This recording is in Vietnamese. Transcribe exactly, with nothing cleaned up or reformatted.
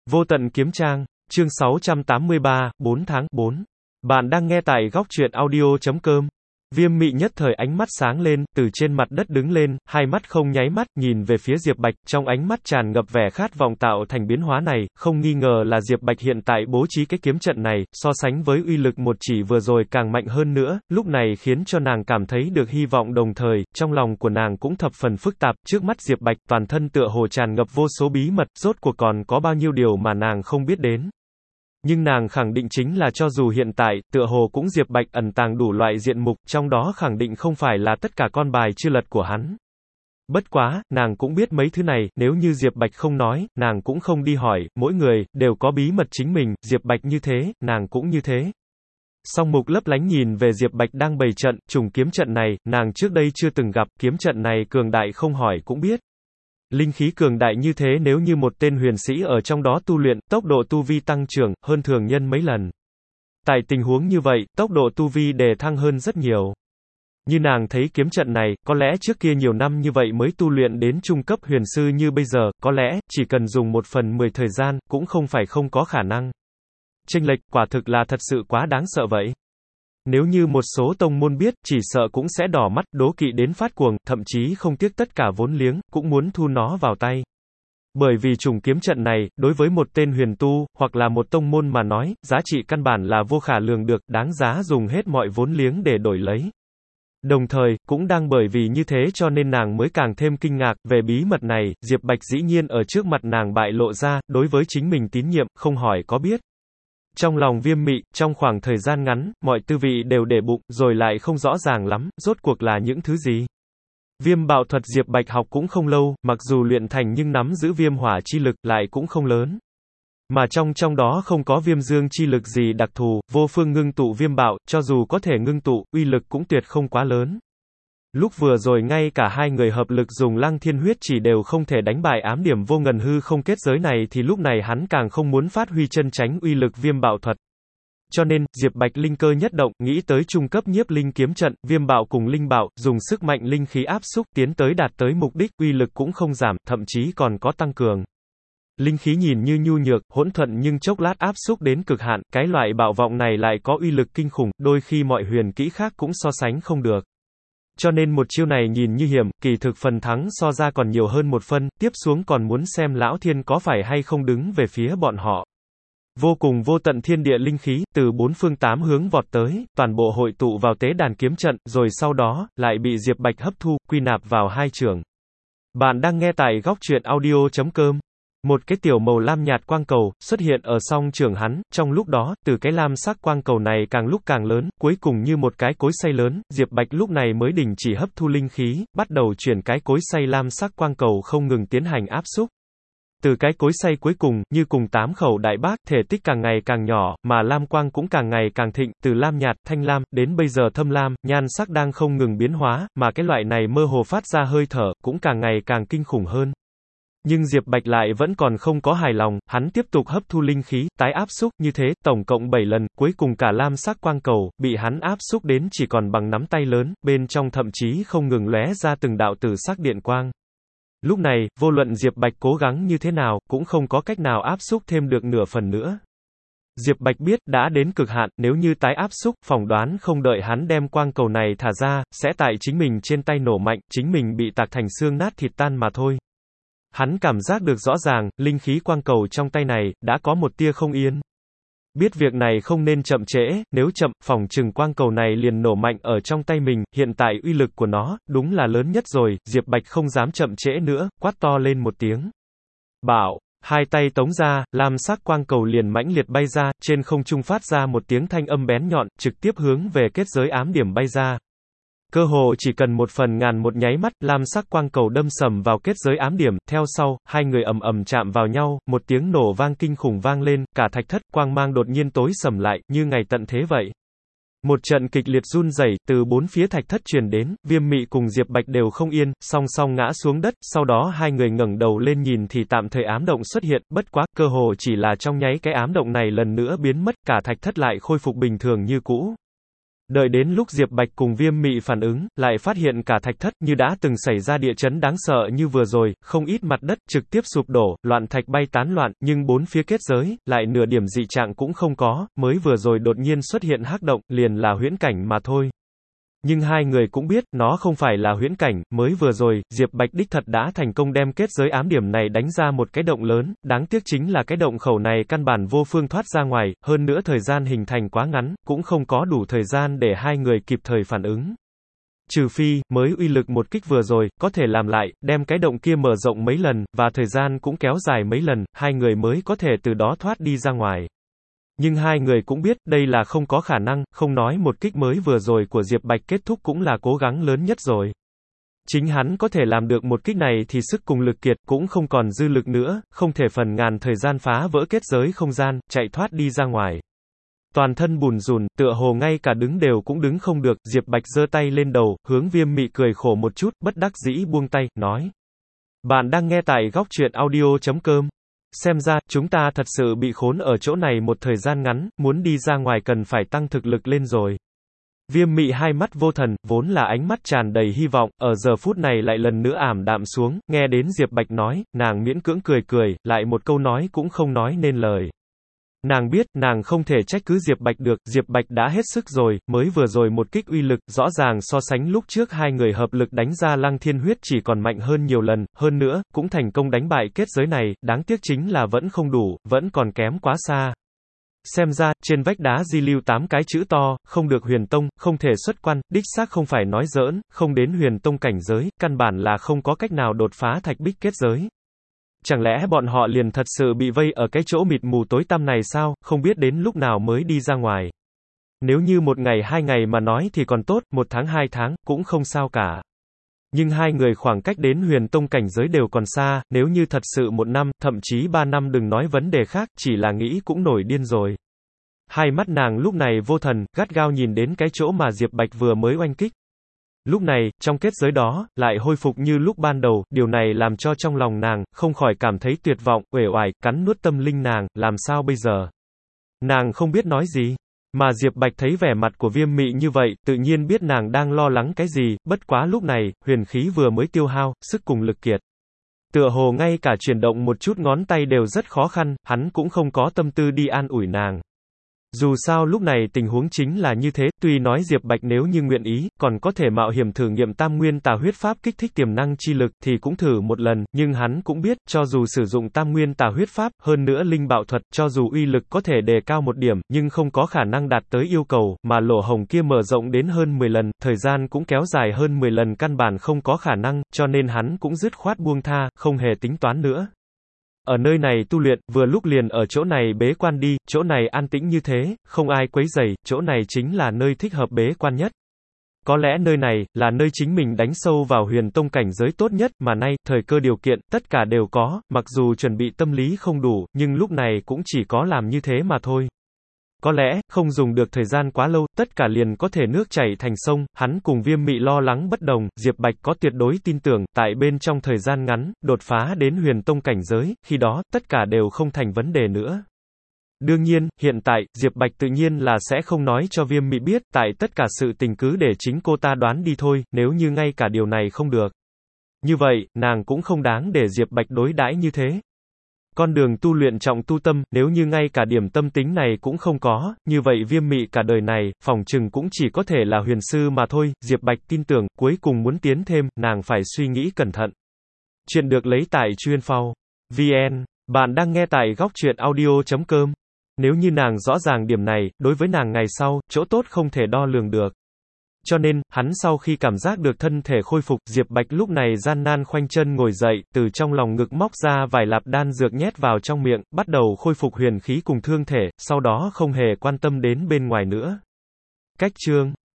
Vô tận kiếm trang, chương sáu trăm tám mươi ba, bốn tháng bốn. Bạn đang nghe tại góc truyện audio chấm com. Viêm Mị nhất thời ánh mắt sáng lên, từ trên mặt đất đứng lên, hai mắt không nháy mắt, nhìn về phía Diệp Bạch, trong ánh mắt tràn ngập vẻ khát vọng tạo thành biến hóa này, không nghi ngờ là Diệp Bạch hiện tại bố trí cái kiếm trận này, so sánh với uy lực một chỉ vừa rồi càng mạnh hơn nữa, lúc này khiến cho nàng cảm thấy được hy vọng đồng thời, trong lòng của nàng cũng thập phần phức tạp, trước mắt Diệp Bạch, toàn thân tựa hồ tràn ngập vô số bí mật, rốt cuộc còn có bao nhiêu điều mà nàng không biết đến. Nhưng nàng khẳng định chính là cho dù hiện tại, tựa hồ cũng Diệp Bạch ẩn tàng đủ loại diện mục, trong đó khẳng định không phải là tất cả con bài chưa lật của hắn. Bất quá, nàng cũng biết mấy thứ này, nếu như Diệp Bạch không nói, nàng cũng không đi hỏi, mỗi người, đều có bí mật chính mình, Diệp Bạch như thế, nàng cũng như thế. Song Mục lấp lánh nhìn về Diệp Bạch đang bày trận, trùng kiếm trận này, nàng trước đây chưa từng gặp, kiếm trận này cường đại không hỏi cũng biết. Linh khí cường đại như thế nếu như một tên huyền sĩ ở trong đó tu luyện, tốc độ tu vi tăng trưởng, hơn thường nhân mấy lần. Tại tình huống như vậy, tốc độ tu vi đề thăng hơn rất nhiều. Như nàng thấy kiếm trận này, có lẽ trước kia nhiều năm như vậy mới tu luyện đến trung cấp huyền sư như bây giờ, có lẽ, chỉ cần dùng một phần mười thời gian, cũng không phải không có khả năng. Chênh lệch, quả thực là thật sự quá đáng sợ vậy. Nếu như một số tông môn biết, chỉ sợ cũng sẽ đỏ mắt, đố kỵ đến phát cuồng, thậm chí không tiếc tất cả vốn liếng, cũng muốn thu nó vào tay. Bởi vì trùng kiếm trận này, đối với một tên huyền tu, hoặc là một tông môn mà nói, giá trị căn bản là vô khả lường được, đáng giá dùng hết mọi vốn liếng để đổi lấy. Đồng thời, cũng đang bởi vì như thế cho nên nàng mới càng thêm kinh ngạc, về bí mật này, Diệp Bạch dĩ nhiên ở trước mặt nàng bại lộ ra, đối với chính mình tín nhiệm, không hỏi có biết. Trong lòng Viêm Mị, trong khoảng thời gian ngắn, mọi tư vị đều để bụng, rồi lại không rõ ràng lắm, rốt cuộc là những thứ gì. Viêm bạo thuật Diệp Bạch học cũng không lâu, mặc dù luyện thành nhưng nắm giữ viêm hỏa chi lực lại cũng không lớn. Mà trong trong đó không có viêm dương chi lực gì đặc thù, vô phương ngưng tụ viêm bạo, cho dù có thể ngưng tụ, uy lực cũng tuyệt không quá lớn. Lúc vừa rồi ngay cả hai người hợp lực dùng lăng thiên huyết chỉ đều không thể đánh bại ám điểm vô ngần hư không kết giới này thì lúc này hắn càng không muốn phát huy chân tránh uy lực viêm bạo thuật. Cho nên, Diệp Bạch linh cơ nhất động, nghĩ tới trung cấp nhiếp linh kiếm trận, viêm bạo cùng linh bạo, dùng sức mạnh linh khí áp xúc, tiến tới đạt tới mục đích, uy lực cũng không giảm, thậm chí còn có tăng cường. Linh khí nhìn như nhu nhược, hỗn thuận nhưng chốc lát áp xúc đến cực hạn, cái loại bạo vọng này lại có uy lực kinh khủng, đôi khi mọi huyền kỹ khác cũng so sánh không được. Cho nên một chiêu này nhìn như hiểm, kỳ thực phần thắng so ra còn nhiều hơn một phân, tiếp xuống còn muốn xem Lão Thiên có phải hay không đứng về phía bọn họ. Vô cùng vô tận thiên địa linh khí, từ bốn phương tám hướng vọt tới, toàn bộ hội tụ vào tế đàn kiếm trận, rồi sau đó, lại bị Diệp Bạch hấp thu, quy nạp vào hai trường. Bạn đang nghe tại góc truyện audio chấm com. Một cái tiểu màu lam nhạt quang cầu, xuất hiện ở song trường hắn, trong lúc đó, từ cái lam sắc quang cầu này càng lúc càng lớn, cuối cùng như một cái cối xay lớn, Diệp Bạch lúc này mới đình chỉ hấp thu linh khí, bắt đầu chuyển cái cối xay lam sắc quang cầu không ngừng tiến hành áp xúc. Từ cái cối xay cuối cùng, như cùng tám khẩu đại bác, thể tích càng ngày càng nhỏ, mà lam quang cũng càng ngày càng thịnh, từ lam nhạt, thanh lam, đến bây giờ thâm lam, nhan sắc đang không ngừng biến hóa, mà cái loại này mơ hồ phát ra hơi thở, cũng càng ngày càng kinh khủng hơn. Nhưng Diệp Bạch lại vẫn còn không có hài lòng, hắn tiếp tục hấp thu linh khí, tái áp xúc, như thế, tổng cộng bảy lần, cuối cùng cả lam sắc quang cầu, bị hắn áp xúc đến chỉ còn bằng nắm tay lớn, bên trong thậm chí không ngừng lóe ra từng đạo tử sắc điện quang. Lúc này, vô luận Diệp Bạch cố gắng như thế nào, cũng không có cách nào áp xúc thêm được nửa phần nữa. Diệp Bạch biết, đã đến cực hạn, nếu như tái áp xúc, phỏng đoán không đợi hắn đem quang cầu này thả ra, sẽ tại chính mình trên tay nổ mạnh, chính mình bị tạc thành xương nát thịt tan mà thôi. Hắn cảm giác được rõ ràng, linh khí quang cầu trong tay này, đã có một tia không yên. Biết việc này không nên chậm trễ, nếu chậm, phỏng chừng quang cầu này liền nổ mạnh ở trong tay mình, hiện tại uy lực của nó, đúng là lớn nhất rồi, Diệp Bạch không dám chậm trễ nữa, quát to lên một tiếng. Bảo, hai tay tống ra, lam sắc quang cầu liền mãnh liệt bay ra, trên không trung phát ra một tiếng thanh âm bén nhọn, trực tiếp hướng về kết giới ám điểm bay ra. Cơ hồ chỉ cần một phần ngàn một nháy mắt, lam sắc quang cầu đâm sầm vào kết giới ám điểm, theo sau, hai người ầm ầm chạm vào nhau, một tiếng nổ vang kinh khủng vang lên, cả thạch thất quang mang đột nhiên tối sầm lại, như ngày tận thế vậy. Một trận kịch liệt run rẩy từ bốn phía thạch thất truyền đến, Viêm Mị cùng Diệp Bạch đều không yên, song song ngã xuống đất, sau đó hai người ngẩng đầu lên nhìn thì tạm thời ám động xuất hiện, bất quá, cơ hồ chỉ là trong nháy cái ám động này lần nữa biến mất, cả thạch thất lại khôi phục bình thường như cũ. Đợi đến lúc Diệp Bạch cùng Viêm Mị phản ứng, lại phát hiện cả thạch thất như đã từng xảy ra địa chấn đáng sợ như vừa rồi, không ít mặt đất trực tiếp sụp đổ, loạn thạch bay tán loạn, nhưng bốn phía kết giới, lại nửa điểm dị trạng cũng không có, mới vừa rồi đột nhiên xuất hiện hắc động, liền là huyễn cảnh mà thôi. Nhưng hai người cũng biết, nó không phải là huyễn cảnh, mới vừa rồi, Diệp Bạch đích thật đã thành công đem kết giới ám điểm này đánh ra một cái động lớn, đáng tiếc chính là cái động khẩu này căn bản vô phương thoát ra ngoài, hơn nữa thời gian hình thành quá ngắn, cũng không có đủ thời gian để hai người kịp thời phản ứng. Trừ phi, mới uy lực một kích vừa rồi, có thể làm lại, đem cái động kia mở rộng mấy lần, và thời gian cũng kéo dài mấy lần, hai người mới có thể từ đó thoát đi ra ngoài. Nhưng hai người cũng biết, đây là không có khả năng, không nói một kích mới vừa rồi của Diệp Bạch kết thúc cũng là cố gắng lớn nhất rồi. Chính hắn có thể làm được một kích này thì sức cùng lực kiệt, cũng không còn dư lực nữa, không thể phần ngàn thời gian phá vỡ kết giới không gian, chạy thoát đi ra ngoài. Toàn thân bùn rùn, tựa hồ ngay cả đứng đều cũng đứng không được, Diệp Bạch giơ tay lên đầu, hướng Viêm Mị cười khổ một chút, bất đắc dĩ buông tay, nói. Bạn đang nghe tại góc truyện audio chấm com. Xem ra, chúng ta thật sự bị khốn ở chỗ này một thời gian ngắn, muốn đi ra ngoài cần phải tăng thực lực lên rồi. Viêm Mị hai mắt vô thần, vốn là ánh mắt tràn đầy hy vọng, ở giờ phút này lại lần nữa ảm đạm xuống, nghe đến Diệp Bạch nói, nàng miễn cưỡng cười cười, lại một câu nói cũng không nói nên lời. Nàng biết, nàng không thể trách cứ Diệp Bạch được, Diệp Bạch đã hết sức rồi, mới vừa rồi một kích uy lực, rõ ràng so sánh lúc trước hai người hợp lực đánh ra Lăng Thiên Huyết chỉ còn mạnh hơn nhiều lần, hơn nữa, cũng thành công đánh bại kết giới này, đáng tiếc chính là vẫn không đủ, vẫn còn kém quá xa. Xem ra, trên vách đá di lưu tám cái chữ to, không được huyền tông, không thể xuất quan, đích xác không phải nói giỡn, không đến huyền tông cảnh giới, căn bản là không có cách nào đột phá thạch bích kết giới. Chẳng lẽ bọn họ liền thật sự bị vây ở cái chỗ mịt mù tối tăm này sao, không biết đến lúc nào mới đi ra ngoài. Nếu như một ngày hai ngày mà nói thì còn tốt, một tháng hai tháng, cũng không sao cả. Nhưng hai người khoảng cách đến huyền tông cảnh giới đều còn xa, nếu như thật sự một năm, thậm chí ba năm đừng nói vấn đề khác, chỉ là nghĩ cũng nổi điên rồi. Hai mắt nàng lúc này vô thần, gắt gao nhìn đến cái chỗ mà Diệp Bạch vừa mới oanh kích. Lúc này, trong kết giới đó, lại hồi phục như lúc ban đầu, điều này làm cho trong lòng nàng, không khỏi cảm thấy tuyệt vọng, uể oải, cắn nuốt tâm linh nàng, làm sao bây giờ? Nàng không biết nói gì. Mà Diệp Bạch thấy vẻ mặt của Viêm Mị như vậy, tự nhiên biết nàng đang lo lắng cái gì, bất quá lúc này, huyền khí vừa mới tiêu hao, sức cùng lực kiệt. Tựa hồ ngay cả chuyển động một chút ngón tay đều rất khó khăn, hắn cũng không có tâm tư đi an ủi nàng. Dù sao lúc này tình huống chính là như thế, tuy nói Diệp Bạch nếu như nguyện ý, còn có thể mạo hiểm thử nghiệm tam nguyên tà huyết pháp kích thích tiềm năng chi lực thì cũng thử một lần, nhưng hắn cũng biết, cho dù sử dụng tam nguyên tà huyết pháp, hơn nữa linh bạo thuật, cho dù uy lực có thể đề cao một điểm, nhưng không có khả năng đạt tới yêu cầu, mà lỗ hổng kia mở rộng đến hơn mười lần, thời gian cũng kéo dài hơn mười lần căn bản không có khả năng, cho nên hắn cũng dứt khoát buông tha, không hề tính toán nữa. Ở nơi này tu luyện, vừa lúc liền ở chỗ này bế quan đi, chỗ này an tĩnh như thế, không ai quấy rầy, chỗ này chính là nơi thích hợp bế quan nhất. Có lẽ nơi này, là nơi chính mình đánh sâu vào huyền tông cảnh giới tốt nhất, mà nay, thời cơ điều kiện, tất cả đều có, mặc dù chuẩn bị tâm lý không đủ, nhưng lúc này cũng chỉ có làm như thế mà thôi. Có lẽ, không dùng được thời gian quá lâu, tất cả liền có thể nước chảy thành sông, hắn cùng Viêm Mị lo lắng bất đồng, Diệp Bạch có tuyệt đối tin tưởng, tại bên trong thời gian ngắn, đột phá đến huyền tông cảnh giới, khi đó, tất cả đều không thành vấn đề nữa. Đương nhiên, hiện tại, Diệp Bạch tự nhiên là sẽ không nói cho Viêm Mị biết, tại tất cả sự tình cứ để chính cô ta đoán đi thôi, nếu như ngay cả điều này không được. Như vậy, nàng cũng không đáng để Diệp Bạch đối đãi như thế. Con đường tu luyện trọng tu tâm, nếu như ngay cả điểm tâm tính này cũng không có, như vậy Viêm Mị cả đời này, phỏng chừng cũng chỉ có thể là huyền sư mà thôi, Diệp Bạch tin tưởng, cuối cùng muốn tiến thêm, nàng phải suy nghĩ cẩn thận. Chuyện được lấy tại chuyên phao chấm vn, bạn đang nghe tại góc truyện audio chấm com. Nếu như nàng rõ ràng điểm này, đối với nàng ngày sau, chỗ tốt không thể đo lường được. Cho nên, hắn sau khi cảm giác được thân thể khôi phục, Diệp Bạch lúc này gian nan khoanh chân ngồi dậy, từ trong lòng ngực móc ra vài lạp đan dược nhét vào trong miệng, bắt đầu khôi phục huyền khí cùng thương thể, sau đó không hề quan tâm đến bên ngoài nữa. Cách chương